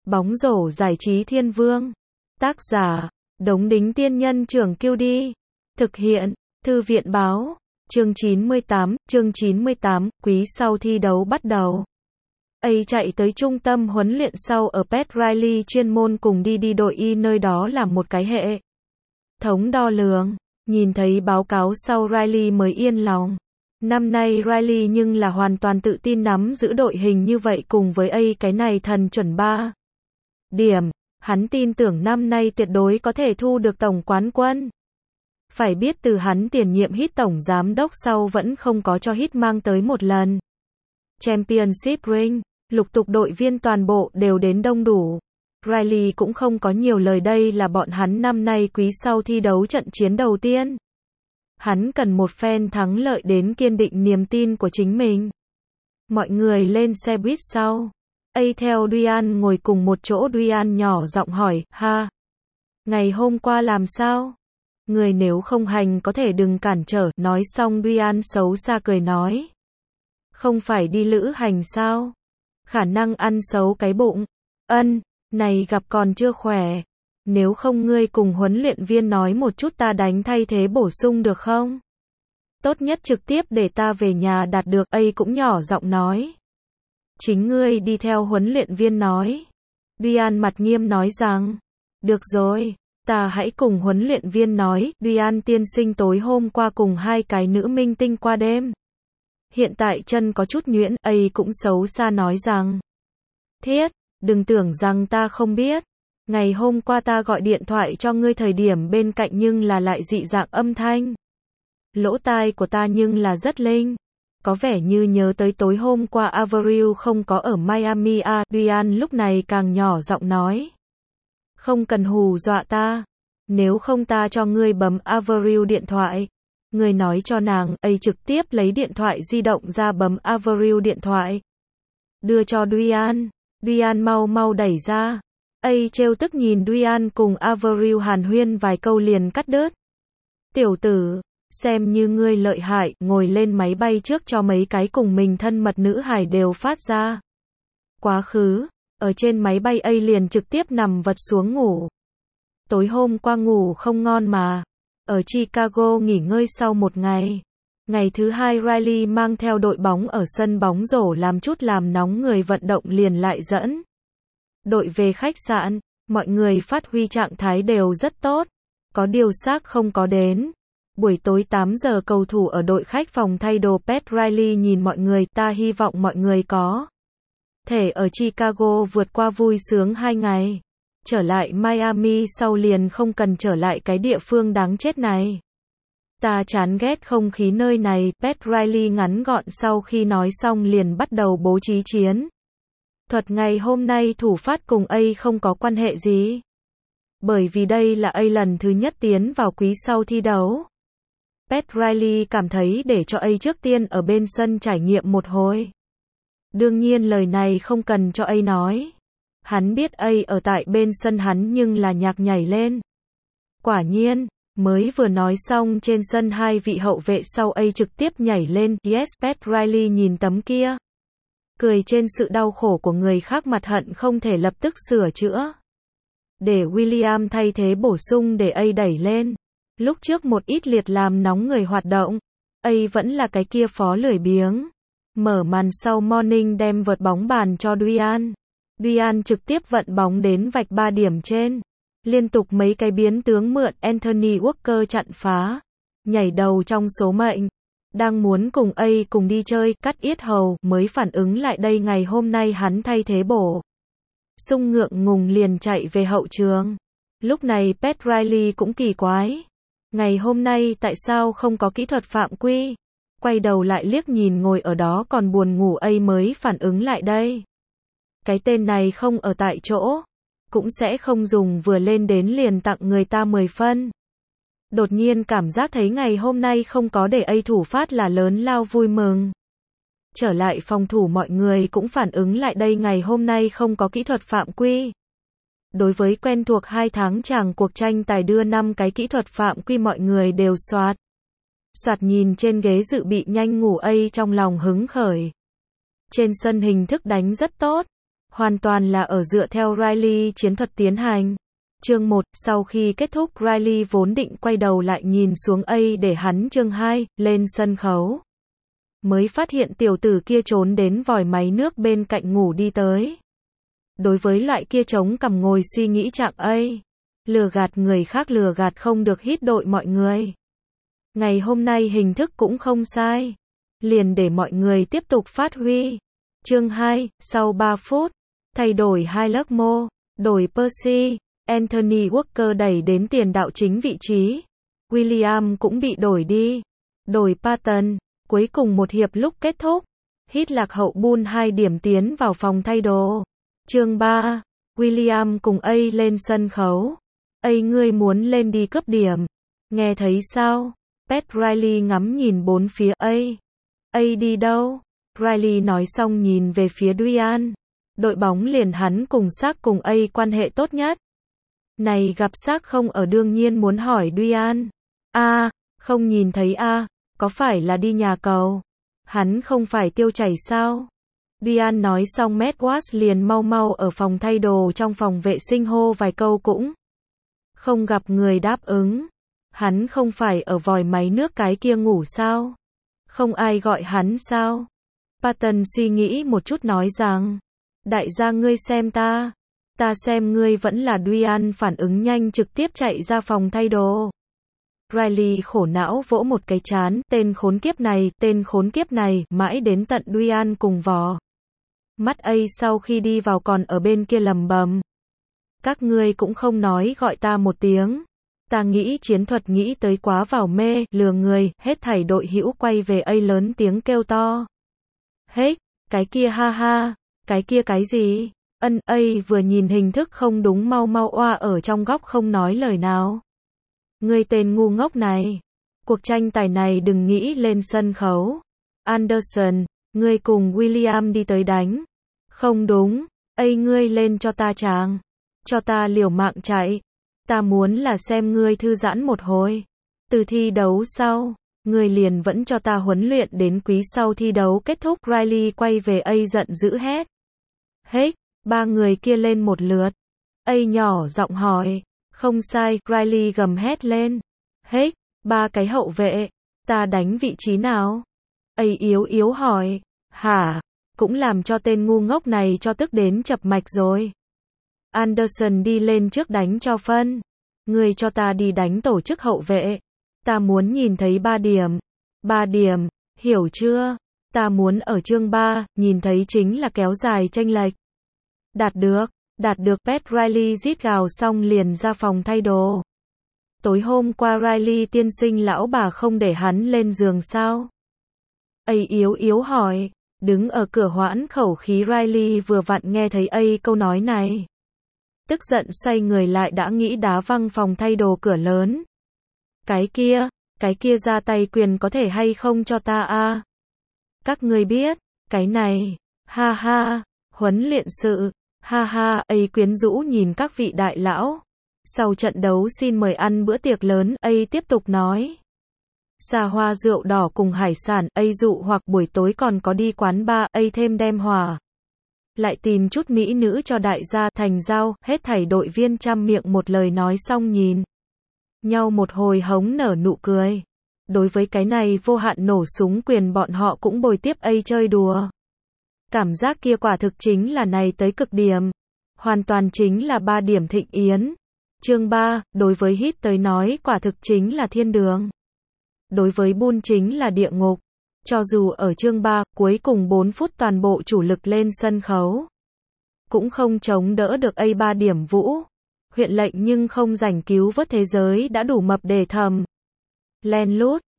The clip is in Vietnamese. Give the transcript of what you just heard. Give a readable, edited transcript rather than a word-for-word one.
Bóng rổ giải trí thiên vương. Tác giả, Đống Đính Tiên Nhân Trưởng QD. Thực hiện, Thư viện Báo. Chương 98, quý sau thi đấu bắt đầu. Chạy tới trung tâm huấn luyện sau ở Pat Riley chuyên môn cùng đi đội Y nơi đó làm một cái hệ thống đo lường. Nhìn thấy báo cáo sau Riley mới yên lòng. Năm nay Riley nhưng là hoàn toàn tự tin nắm giữ đội hình như vậy cùng với cái này thần chuẩn 3 điểm. Hắn tin tưởng năm nay tuyệt đối có thể thu được tổng quán quân. Phải biết từ hắn tiền nhiệm Heat tổng giám đốc sau vẫn không có cho Heat mang tới một lần Championship ring. Lục tục đội viên toàn bộ đều đến đông đủ. Riley cũng không có nhiều lời, đây là bọn hắn năm nay quý sau thi đấu trận chiến đầu tiên. Hắn cần một phen thắng lợi đến kiên định niềm tin của chính mình. Mọi người lên xe buýt sau. Theo Duyan ngồi cùng một chỗ. Duyan nhỏ giọng hỏi, ngày hôm qua làm sao? Người nếu không hành có thể đừng cản trở. Nói xong Duyan xấu xa cười nói. Không phải đi lữ hành sao? Khả năng ăn xấu cái bụng. Này gặp còn chưa khỏe. Nếu không ngươi cùng huấn luyện viên nói một chút ta đánh thay thế bổ sung được không? Tốt nhất trực tiếp để ta về nhà đạt được. Cũng nhỏ giọng nói. Chính ngươi đi theo huấn luyện viên nói. Duyan mặt nghiêm nói rằng. Được rồi, ta hãy cùng huấn luyện viên nói. Duyan tiên sinh tối hôm qua cùng hai cái nữ minh tinh qua đêm. Hiện tại chân có chút nhuyễn. Cũng xấu xa nói rằng. Thiết, đừng tưởng rằng ta không biết. Ngày hôm qua ta gọi điện thoại cho ngươi thời điểm bên cạnh nhưng là lại dị dạng âm thanh. Lỗ tai của ta nhưng là rất linh. Có vẻ như nhớ tới tối hôm qua Avril không có ở Miami. Duyan lúc này càng nhỏ giọng nói. Không cần hù dọa ta. Nếu không ta cho ngươi bấm Avril điện thoại. Ngươi nói cho nàng. Trực tiếp lấy điện thoại di động ra bấm Avril điện thoại. Đưa cho Duyan. Duyan mau đẩy ra. Trêu tức nhìn Duyan cùng Avril hàn huyên vài câu liền cắt đứt. Tiểu tử, xem như ngươi lợi hại, ngồi lên máy bay trước cho mấy cái cùng mình thân mật nữ hài đều phát ra. Quá khứ, ở trên máy bay liền trực tiếp nằm vật xuống ngủ. Tối hôm qua ngủ không ngon mà. Ở Chicago nghỉ ngơi sau một ngày. Ngày thứ hai Riley mang theo đội bóng ở sân bóng rổ làm chút làm nóng người vận động liền lại dẫn đội về khách sạn. Mọi người phát huy trạng thái đều rất tốt. Có điều xác không có đến. Buổi tối 8 giờ cầu thủ ở đội khách phòng thay đồ Pat Riley nhìn mọi người. Ta hy vọng mọi người có thể ở Chicago vượt qua vui sướng 2 ngày. Trở lại Miami sau liền không cần trở lại cái địa phương đáng chết này. Ta chán ghét không khí nơi này. Pat Riley ngắn gọn sau khi nói xong liền bắt đầu bố trí chiến thuật. Ngày hôm nay thủ phát cùng không có quan hệ gì. Bởi vì đây là lần thứ nhất tiến vào quý sau thi đấu. Pat Riley cảm thấy để cho trước tiên ở bên sân trải nghiệm một hồi. Đương nhiên lời này không cần cho nói. Hắn biết ở tại bên sân hắn nhưng là nhạc nhảy lên. Quả nhiên, mới vừa nói xong trên sân hai vị hậu vệ sau trực tiếp nhảy lên. Yes, Pat Riley nhìn tấm kia. Cười trên sự đau khổ của người khác mặt hận không thể lập tức sửa chữa. Để William thay thế bổ sung để đẩy lên. Lúc trước một ít liệt làm nóng người hoạt động. Vẫn là cái kia phó lười biếng. Mở màn sau Morning đem vợt bóng bàn cho Duyan. Duyan trực tiếp vận bóng đến vạch 3 điểm trên. Liên tục mấy cái biến tướng mượn Anthony Walker chặn phá. Nhảy đầu trong số mệnh. Đang muốn cùng cùng đi chơi, cắt yết hầu, mới phản ứng lại đây ngày hôm nay hắn thay thế bổ sung ngượng ngùng liền chạy về hậu trường. Lúc này Pat Riley cũng kỳ quái. Ngày hôm nay tại sao không có kỹ thuật phạm quy? Quay đầu lại liếc nhìn ngồi ở đó còn buồn ngủ mới phản ứng lại đây. Cái tên này không ở tại chỗ. Cũng sẽ không dùng vừa lên đến liền tặng người ta 10 phân. Đột nhiên cảm giác thấy ngày hôm nay không có để thủ phát là lớn lao vui mừng. Trở lại phòng thủ mọi người cũng phản ứng lại đây ngày hôm nay không có kỹ thuật phạm quy. Đối với quen thuộc 2 tháng chàng cuộc tranh tài đưa 5 cái kỹ thuật phạm quy mọi người đều soạt nhìn trên ghế dự bị nhanh ngủ trong lòng hứng khởi. Trên sân hình thức đánh rất tốt. Hoàn toàn là ở dựa theo Riley chiến thuật tiến hành. Chương 1, sau khi kết thúc Riley vốn định quay đầu lại nhìn xuống A để hắn chương 2, lên sân khấu. Mới phát hiện tiểu tử kia trốn đến vòi máy nước bên cạnh ngủ đi tới. Đối với loại kia chống cằm ngồi suy nghĩ trạng A. Lừa gạt người khác lừa gạt không được hít đội mọi người. Ngày hôm nay hình thức cũng không sai. Liền để mọi người tiếp tục phát huy. Chương 2, sau 3 phút, thay đổi hai lớp mô, đổi Percy, Anthony Walker đẩy đến tiền đạo chính vị trí. William cũng bị đổi đi. Đổi Patton, cuối cùng một hiệp lúc kết thúc. Hít lạc hậu Bull 2 điểm tiến vào phòng thay đồ. Chương 3, William cùng A lên sân khấu. A ngươi muốn lên đi cướp điểm. Nghe thấy sao? Pat Riley ngắm nhìn bốn phía A. A đi đâu? Riley nói xong nhìn về phía Dwyan. Đội bóng liền hắn cùng Xác cùng A quan hệ tốt nhất. Này gặp Xác không ở đương nhiên muốn hỏi Dwyan. Không nhìn thấy có phải là đi nhà cầu? Hắn không phải tiêu chảy sao? Dwyan nói xong Matt Watts liền mau ở phòng thay đồ trong phòng vệ sinh hô vài câu cũng không gặp người đáp ứng. Hắn không phải ở vòi máy nước cái kia ngủ sao? Không ai gọi hắn sao? Patton suy nghĩ một chút nói rằng, đại gia ngươi xem ta xem ngươi vẫn là Dwyan phản ứng nhanh trực tiếp chạy ra phòng thay đồ. Riley khổ não vỗ một cái trán, tên khốn kiếp này, mãi đến tận Dwyan cùng vò. Mắt A sau khi đi vào còn ở bên kia lầm bầm. Các ngươi cũng không nói gọi ta một tiếng. Ta nghĩ chiến thuật nghĩ tới quá vào mê, lừa người, hết thảy đội hữu quay về A lớn tiếng kêu to. Hết, cái kia ha ha, cái kia cái gì? A vừa nhìn hình thức không đúng mau oa ở trong góc không nói lời nào. Ngươi tên ngu ngốc này. Cuộc tranh tài này đừng nghĩ lên sân khấu. Anderson, ngươi cùng William đi tới đánh. Không đúng, A ngươi lên cho ta chàng. Cho ta liều mạng chạy. Ta muốn là xem ngươi thư giãn một hồi. Từ thi đấu sau, ngươi liền vẫn cho ta huấn luyện đến quý sau thi đấu kết thúc. Riley quay về A giận dữ hét. Hết, ba người kia lên một lượt. A nhỏ giọng hỏi. Không sai, Riley gầm hét lên. Hết, ba cái hậu vệ. Ta đánh vị trí nào? A yếu hỏi. Hả? Cũng làm cho tên ngu ngốc này cho tức đến chập mạch rồi. Anderson đi lên trước đánh cho phân. Người cho ta đi đánh tổ chức hậu vệ. Ta muốn nhìn thấy 3 điểm. 3 điểm, hiểu chưa? Ta muốn ở chương 3, nhìn thấy chính là kéo dài chênh lệch. Đạt được, Pat Riley rít gào xong liền ra phòng thay đồ. Tối hôm qua Riley tiên sinh lão bà không để hắn lên giường sao? A yếu hỏi. Đứng ở cửa hoãn khẩu khí Riley vừa vặn nghe thấy A câu nói này. Tức giận xoay người lại đã nghĩ đá văng phòng thay đồ cửa lớn. Cái kia ra tay quyền có thể hay không cho ta Các ngươi biết, cái này, ha ha, huấn luyện sự, ha ha, A quyến rũ nhìn các vị đại lão. Sau trận đấu xin mời ăn bữa tiệc lớn, A tiếp tục nói. Xa hoa rượu đỏ cùng hải sản, A dụ hoặc buổi tối còn có đi quán bar, A thêm đem hòa. Lại tìm chút mỹ nữ cho đại gia thành giao, hết thảy đội viên trăm miệng một lời nói xong nhìn nhau một hồi hống nở nụ cười. Đối với cái này vô hạn nổ súng quyền bọn họ cũng bồi tiếp A chơi đùa. Cảm giác kia quả thực chính là này tới cực điểm. Hoàn toàn chính là 3 điểm thịnh yến. Chương 3, đối với Hit tới nói quả thực chính là thiên đường. Đối với Bull chính là địa ngục. Cho dù ở chương 3, cuối cùng 4 phút toàn bộ chủ lực lên sân khấu. Cũng không chống đỡ được A3 điểm vũ. Huyện lệnh nhưng không giành cứu vớt thế giới đã đủ mập để thầm. Len lút,